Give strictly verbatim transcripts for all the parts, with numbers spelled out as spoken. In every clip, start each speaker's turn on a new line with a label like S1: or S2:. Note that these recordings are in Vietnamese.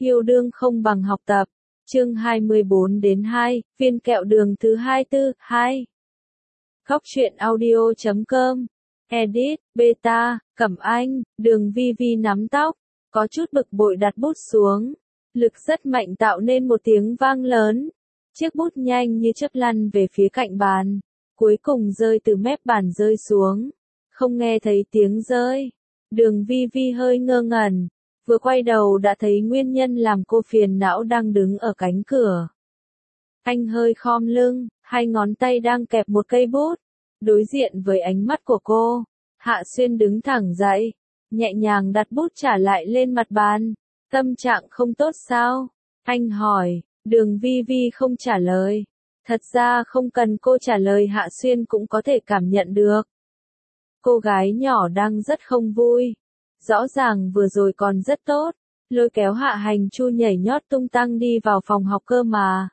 S1: Yêu đương không bằng học tập. Chương hai mươi bốn đến hai, viên kẹo đường thứ hai mươi tư, hai. Góc truyện audio chấm com. Edit, Beta, Cẩm Anh, Đường Vi Vi nắm tóc, có chút bực bội đặt bút xuống. Lực rất mạnh tạo nên một tiếng vang lớn. Chiếc bút nhanh như chớp lăn về phía cạnh bàn, cuối cùng rơi từ mép bàn rơi xuống. Không nghe thấy tiếng rơi. Đường Vi Vi hơi ngơ ngẩn, vừa quay đầu đã thấy nguyên nhân làm cô phiền não đang đứng ở cánh cửa. Anh hơi khom lưng, hai ngón tay đang kẹp một cây bút. Đối diện với ánh mắt của cô, Hạ Xuyên đứng thẳng dậy, nhẹ nhàng đặt bút trả lại lên mặt bàn. Tâm trạng không tốt sao? Anh hỏi. Đường Vi Vi không trả lời. Thật ra không cần cô trả lời, Hạ Xuyên cũng có thể cảm nhận được. Cô gái nhỏ đang rất không vui. Rõ ràng vừa rồi còn rất tốt, lôi kéo Hạ Hành Chu nhảy nhót tung tăng đi vào phòng học cơ mà.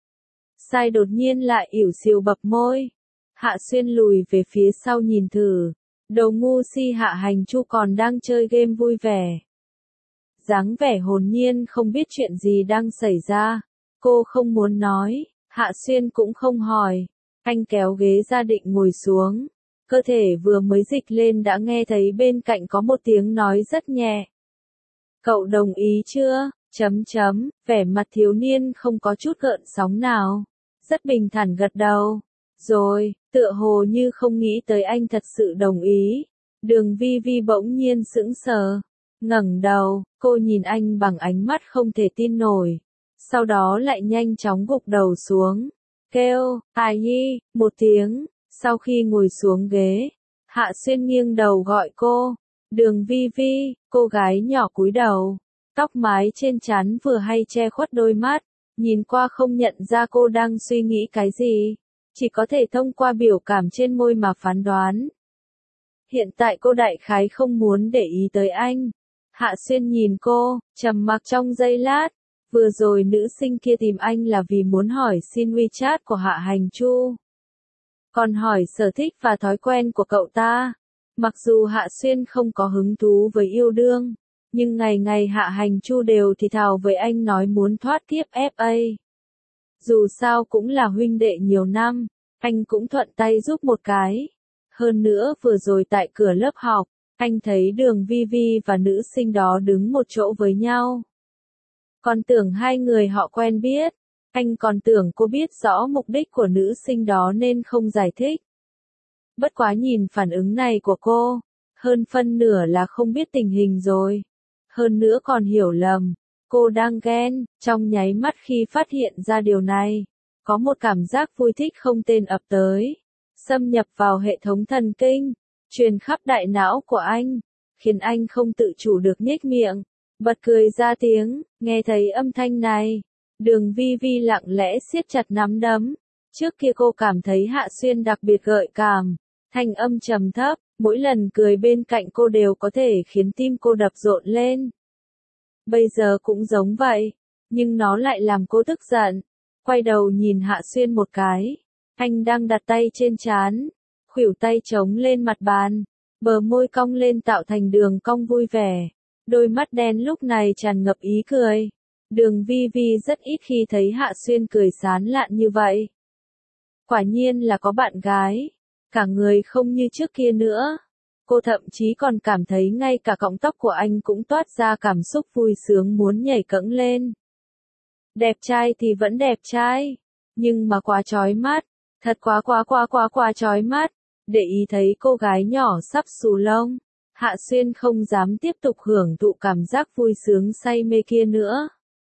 S1: Sai đột nhiên lại ỉu xìu bập môi. Hạ Xuyên lùi về phía sau nhìn thử. Đầu ngu si Hạ Hành Chu còn đang chơi game vui vẻ. Dáng vẻ hồn nhiên không biết chuyện gì đang xảy ra. Cô không muốn nói, Hạ Xuyên cũng không hỏi. Anh kéo ghế ra định ngồi xuống. Cơ thể vừa mới dịch lên đã nghe thấy bên cạnh có một tiếng nói rất nhẹ. Cậu đồng ý chưa? Chấm chấm, vẻ mặt thiếu niên không có chút gợn sóng nào. Rất bình thản gật đầu. Rồi, tựa hồ như không nghĩ tới anh thật sự đồng ý. Đường Vi Vi bỗng nhiên sững sờ. Ngẩng đầu, cô nhìn anh bằng ánh mắt không thể tin nổi. Sau đó lại nhanh chóng gục đầu xuống. Kêu, ai nhi, một tiếng. Sau khi ngồi xuống ghế, Hạ Xuyên nghiêng đầu gọi cô. Đường Vi Vi, cô gái nhỏ cúi đầu. Tóc mái trên trán vừa hay che khuất đôi mắt. Nhìn qua không nhận ra cô đang suy nghĩ cái gì. Chỉ có thể thông qua biểu cảm trên môi mà phán đoán. Hiện tại cô đại khái không muốn để ý tới anh. Hạ Xuyên nhìn cô, trầm mặc trong giây lát. Vừa rồi nữ sinh kia tìm anh là vì muốn hỏi xin WeChat của Hạ Hành Chu. Còn hỏi sở thích và thói quen của cậu ta. Mặc dù Hạ Xuyên không có hứng thú với yêu đương, nhưng ngày ngày Hạ Hành Chu đều thì thào với anh nói muốn thoát kiếp ép a. Dù sao cũng là huynh đệ nhiều năm, anh cũng thuận tay giúp một cái. Hơn nữa vừa rồi tại cửa lớp học, anh thấy Đường Vi Vi và nữ sinh đó đứng một chỗ với nhau. Còn tưởng hai người họ quen biết. Anh còn tưởng cô biết rõ mục đích của nữ sinh đó nên không giải thích. Bất quá nhìn phản ứng này của cô, hơn phân nửa là không biết tình hình rồi. Hơn nữa còn hiểu lầm, cô đang ghen. Trong nháy mắt khi phát hiện ra điều này, có một cảm giác vui thích không tên ập tới. Xâm nhập vào hệ thống thần kinh, truyền khắp đại não của anh, khiến anh không tự chủ được nhếch miệng, bật cười ra tiếng. Nghe thấy âm thanh này, Đường Vi Vi lặng lẽ siết chặt nắm đấm. Trước kia cô cảm thấy Hạ Xuyên đặc biệt gợi cảm, thanh âm trầm thấp, mỗi lần cười bên cạnh cô đều có thể khiến tim cô đập rộn lên. Bây giờ cũng giống vậy, nhưng nó lại làm cô tức giận. Quay đầu nhìn Hạ Xuyên một cái, anh đang đặt tay trên trán, khuỷu tay chống lên mặt bàn, bờ môi cong lên tạo thành đường cong vui vẻ, đôi mắt đen lúc này tràn ngập ý cười. Đường Vi Vi rất ít khi thấy Hạ Xuyên cười sán lạn như vậy. Quả nhiên là có bạn gái, cả người không như trước kia nữa. Cô thậm chí còn cảm thấy ngay cả cọng tóc của anh cũng toát ra cảm xúc vui sướng muốn nhảy cẫng lên. Đẹp trai thì vẫn đẹp trai, nhưng mà quá chói mắt, thật quá quá quá quá quá chói mắt. Để ý thấy cô gái nhỏ sắp xù lông, Hạ Xuyên không dám tiếp tục hưởng thụ cảm giác vui sướng say mê kia nữa.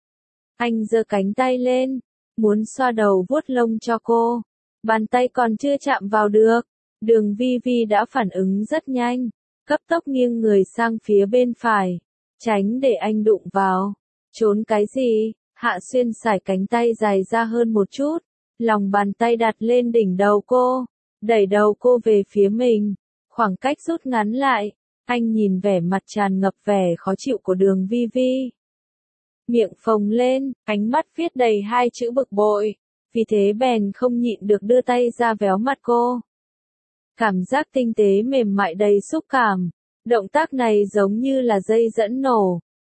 S1: Anh giơ cánh tay lên, muốn xoa đầu vuốt lông cho cô. Bàn tay còn chưa chạm vào được, Đường Vi Vi đã phản ứng rất nhanh, cấp tốc nghiêng người sang phía bên phải, tránh để anh đụng vào. Trốn cái gì? Hạ Xuyên sải cánh tay dài ra hơn một chút, lòng bàn tay đặt lên đỉnh đầu cô, đẩy đầu cô về phía mình, khoảng cách rút ngắn lại. Anh nhìn vẻ mặt tràn ngập vẻ khó chịu của Đường Vi Vi, miệng phồng lên, ánh mắt viết đầy hai chữ bực bội, vì thế bèn không nhịn được đưa tay ra véo mặt cô. Cảm giác tinh tế mềm mại đầy xúc cảm, động tác này giống như là dây dẫn nổ,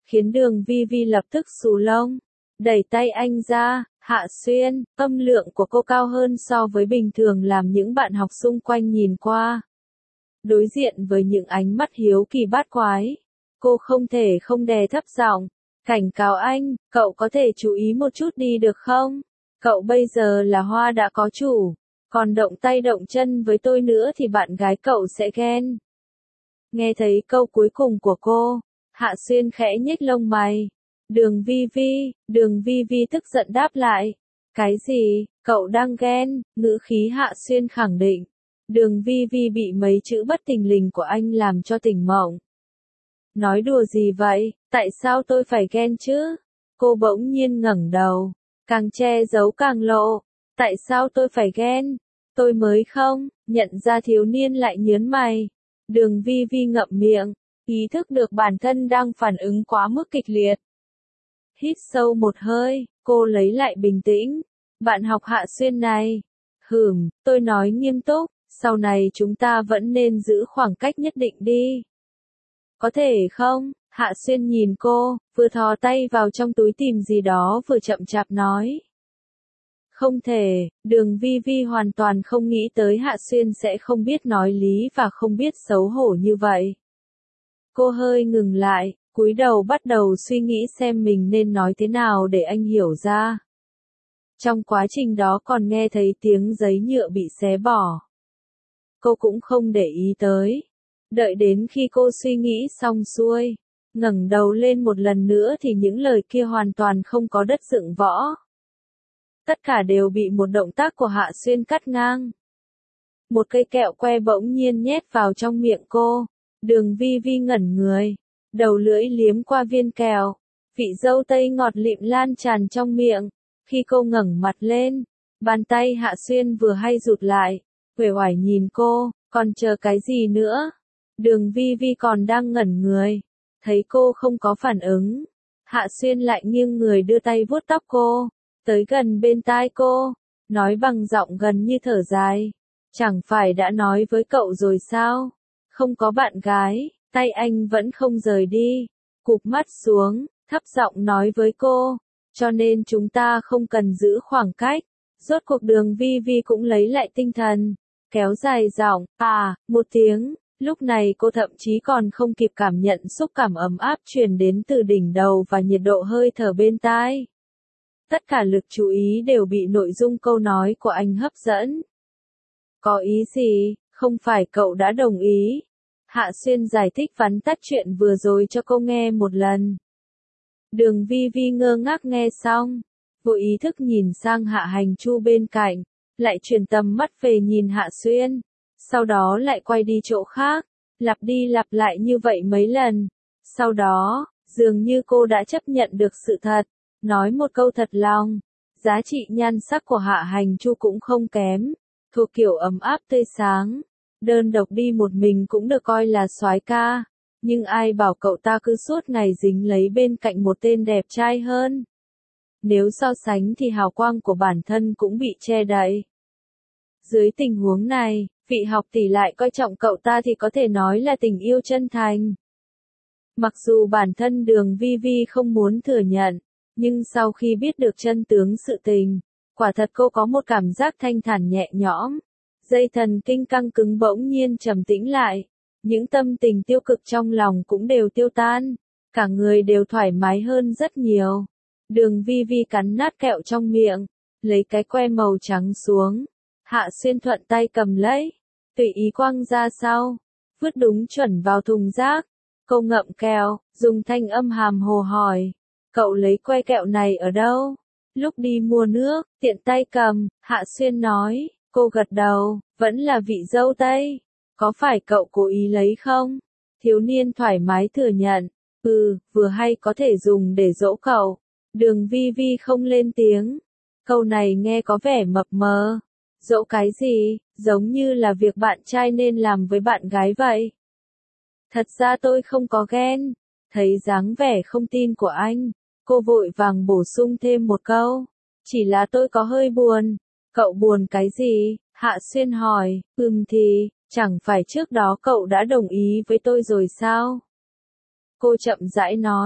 S1: khiến Đường Vi Vi lập tức xù lông, đẩy tay anh ra. Hạ Xuyên, âm lượng của cô cao hơn so với bình thường làm những bạn học xung quanh nhìn qua. Đối diện với những ánh mắt hiếu kỳ bát quái, cô không thể không đè thấp giọng, cảnh cáo anh, cậu có thể chú ý một chút đi được không? Cậu bây giờ là hoa đã có chủ, còn động tay động chân với tôi nữa thì bạn gái cậu sẽ ghen. Nghe thấy câu cuối cùng của cô, Hạ Xuyên khẽ nhếch lông mày. Đường Vi Vi, Đường Vi Vi tức giận đáp lại. Cái gì, cậu đang ghen, ngữ khí Hạ Xuyên khẳng định. Đường Vi Vi bị mấy chữ bất thình lình của anh làm cho tỉnh mộng. Nói đùa gì vậy, tại sao tôi phải ghen chứ? Cô bỗng nhiên ngẩng đầu, càng che giấu càng lộ. Tại sao tôi phải ghen? Tôi mới không, nhận ra thiếu niên lại nhớn mày. Đường Vi Vi ngậm miệng, ý thức được bản thân đang phản ứng quá mức kịch liệt. Hít sâu một hơi, cô lấy lại bình tĩnh. Bạn học Hạ Xuyên này. Hừm, tôi nói nghiêm túc, sau này chúng ta vẫn nên giữ khoảng cách nhất định đi. Có thể không? Hạ Xuyên nhìn cô, vừa thò tay vào trong túi tìm gì đó vừa chậm chạp nói. Không thể, Đường Vi Vi hoàn toàn không nghĩ tới Hạ Xuyên sẽ không biết nói lý và không biết xấu hổ như vậy. Cô hơi ngừng lại, cúi đầu bắt đầu suy nghĩ xem mình nên nói thế nào để anh hiểu ra. Trong quá trình đó còn nghe thấy tiếng giấy nhựa bị xé bỏ. Cô cũng không để ý tới. Đợi đến khi cô suy nghĩ xong xuôi, ngẩng đầu lên một lần nữa thì những lời kia hoàn toàn không có đất dựng võ. Tất cả đều bị một động tác của Hạ Xuyên cắt ngang. Một cây kẹo que bỗng nhiên nhét vào trong miệng cô. Đường Vi Vi ngẩn người, đầu lưỡi liếm qua viên kẹo. Vị dâu tây ngọt lịm lan tràn trong miệng. Khi cô ngẩng mặt lên, bàn tay Hạ Xuyên vừa hay rụt lại, uể oải nhìn cô, còn chờ cái gì nữa? Đường Vi Vi còn đang ngẩn người, thấy cô không có phản ứng. Hạ Xuyên lại nghiêng người đưa tay vuốt tóc cô, tới gần bên tai cô, nói bằng giọng gần như thở dài. Chẳng phải đã nói với cậu rồi sao? Không có bạn gái, tay anh vẫn không rời đi. Cụp mắt xuống, thấp giọng nói với cô. Cho nên chúng ta không cần giữ khoảng cách. Rốt cuộc Đường Vi Vi cũng lấy lại tinh thần, kéo dài giọng, à, một tiếng. Lúc này cô thậm chí còn không kịp cảm nhận xúc cảm ấm áp truyền đến từ đỉnh đầu và nhiệt độ hơi thở bên tai. Tất cả lực chú ý đều bị nội dung câu nói của anh hấp dẫn. Có ý gì, không phải cậu đã đồng ý. Hạ Xuyên giải thích vắn tắt chuyện vừa rồi cho cô nghe một lần. Đường Vi Vi ngơ ngác nghe xong, vô ý thức nhìn sang Hạ Hành Chu bên cạnh, lại chuyển tầm mắt về nhìn Hạ Xuyên, sau đó lại quay đi chỗ khác, lặp đi lặp lại như vậy mấy lần. Sau đó, dường như cô đã chấp nhận được sự thật, nói một câu thật lòng, giá trị nhan sắc của Hạ Hành Chu cũng không kém, thuộc kiểu ấm áp tươi sáng, đơn độc đi một mình cũng được coi là soái ca. Nhưng ai bảo cậu ta cứ suốt ngày dính lấy bên cạnh một tên đẹp trai hơn. Nếu so sánh thì hào quang của bản thân cũng bị che đậy. Dưới tình huống này, vị học tỷ lại coi trọng cậu ta thì có thể nói là tình yêu chân thành. Mặc dù bản thân Đường Vi Vi không muốn thừa nhận, nhưng sau khi biết được chân tướng sự tình, quả thật cô có một cảm giác thanh thản nhẹ nhõm. Dây thần kinh căng cứng bỗng nhiên trầm tĩnh lại. Những tâm tình tiêu cực trong lòng cũng đều tiêu tan, cả người đều thoải mái hơn rất nhiều. Đường Vi Vi cắn nát kẹo trong miệng, lấy cái que màu trắng xuống. Hạ Xuyên thuận tay cầm lấy, tùy ý quăng ra sau, vứt đúng chuẩn vào thùng rác. Cô ngậm kẹo, dùng thanh âm hàm hồ hỏi, cậu lấy que kẹo này ở đâu? Lúc đi mua nước, tiện tay cầm, Hạ Xuyên nói, cô gật đầu, vẫn là vị dâu tây. Có phải cậu cố ý lấy không? Thiếu niên thoải mái thừa nhận, ừ, vừa hay có thể dùng để dỗ cậu. Đường Vi Vi không lên tiếng. Câu này nghe có vẻ mập mờ. Dỗ cái gì, giống như là việc bạn trai nên làm với bạn gái vậy. Thật ra tôi không có ghen. Thấy dáng vẻ không tin của anh, cô vội vàng bổ sung thêm một câu. Chỉ là tôi có hơi buồn. Cậu buồn cái gì? Hạ Xuyên hỏi, ừm thì, chẳng phải trước đó cậu đã đồng ý với tôi rồi sao? Cô chậm rãi nói,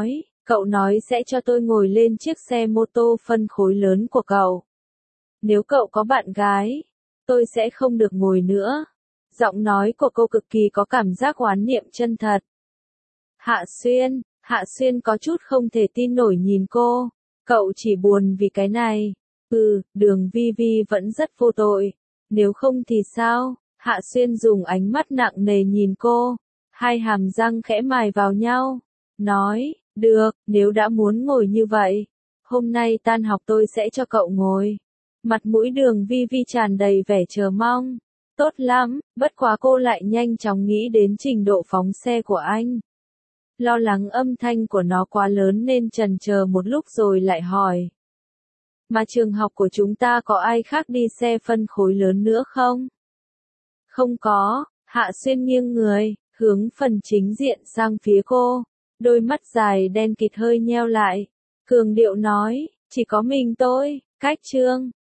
S1: Cậu nói sẽ cho tôi ngồi lên chiếc xe mô tô phân khối lớn của cậu. Nếu cậu có bạn gái, tôi sẽ không được ngồi nữa. Giọng nói của cô cực kỳ có cảm giác oán niệm chân thật. Hạ Xuyên, Hạ Xuyên có chút không thể tin nổi nhìn cô. Cậu chỉ buồn vì cái này. Ừ, Đường Vi Vi vẫn rất vô tội. Nếu không thì sao? Hạ Xuyên dùng ánh mắt nặng nề nhìn cô. Hai hàm răng khẽ mài vào nhau. Nói, được, nếu đã muốn ngồi như vậy. Hôm nay tan học tôi sẽ cho cậu ngồi. Mặt mũi Đường Vi Vi tràn đầy vẻ chờ mong. Tốt lắm, bất quá cô lại nhanh chóng nghĩ đến trình độ phóng xe của anh. Lo lắng âm thanh của nó quá lớn nên chần chờ một lúc rồi lại hỏi. Mà trường học của chúng ta có ai khác đi xe phân khối lớn nữa không? Không có, Hạ Xuyên nghiêng người, hướng phần chính diện sang phía cô. Đôi mắt dài đen kịt hơi nheo lại. Cường điệu nói, chỉ có mình tôi, Cách Trương.